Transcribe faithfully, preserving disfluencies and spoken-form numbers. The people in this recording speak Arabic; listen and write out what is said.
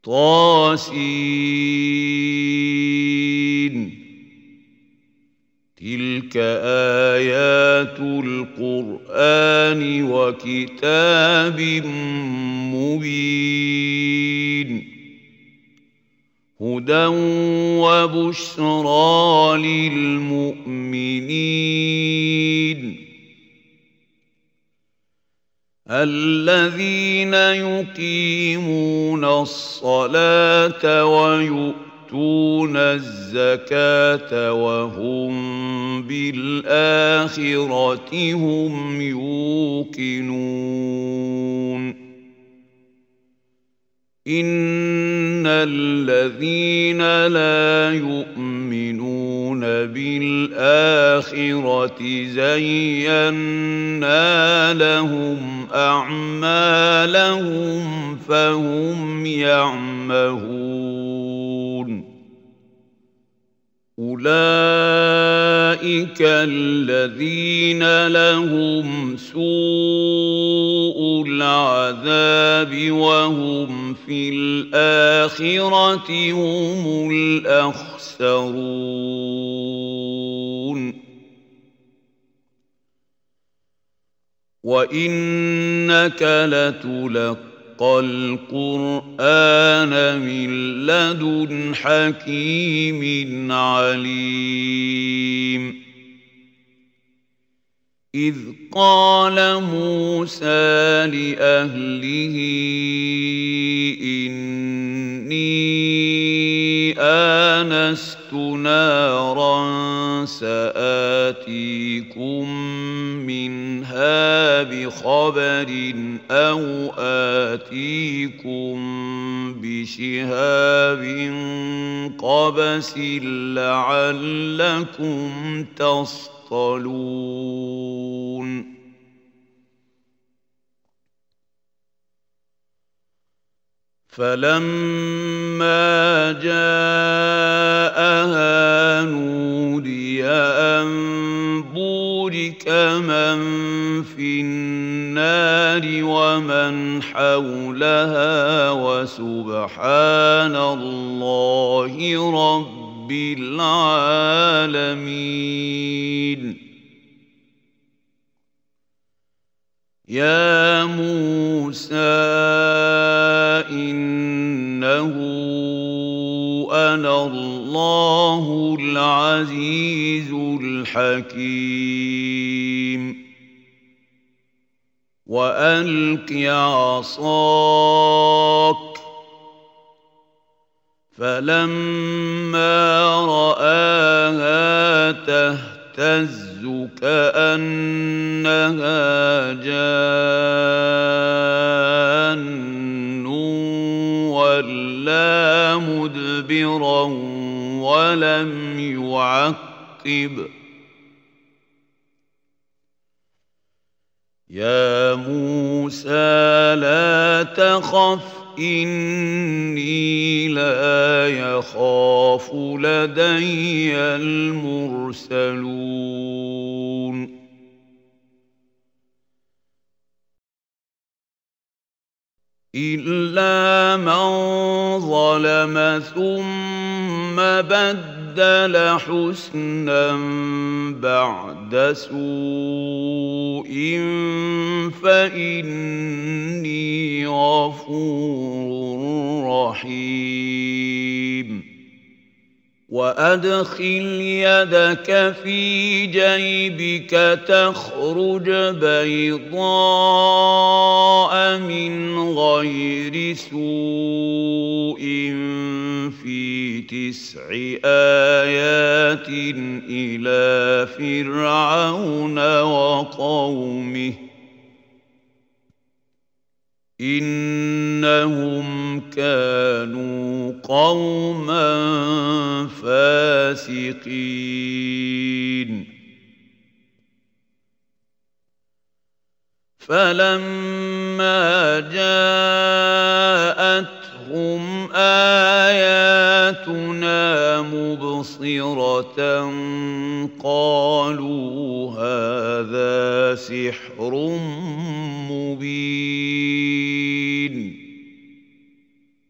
طاسين تلك آيات القرآن وكتاب مبين هدى وبشرى للمؤمنين الذين يقيمون الصلاة ويؤتون الزكاة وهم بالآخرة هم يوقنون إن الذين لا يؤمنون بالآخرة زينا لهم أعمالهم فهم يعمهون أولئك الذين لهم سوء العذاب وهم في الآخرة هم الأخسرون وإنك لتلقى القرآن من لدن حكيم عليم إذ قال موسى لأهله إني آنست نارا سآتيكم منها بخبر أو آتيكم بشهاب قبس لعلكم تصطلون فلما جاءها نودي أن بورك من في النار ومن حولها وسبحان الله رب العالمين يا موسى إنه أنا الله العزيز الحكيم وألق عصاك فلما رآها تهتز كأنها جان ولا مدبرا ولم يعقب يا موسى لا تخف إني لا يخاف لدي المرسلون إلا من ظلم ثم بدل حسنا بعد سوء فإني غفور رحيم وأدخل يدك في جيبك تخرج بيضاء من غير سوء في تسع آيات إلى فرعون وقومه إنهم كانوا قوما فاسقين فلما جاءتهم آياتنا مبصرة قالوا هذا سحر مبين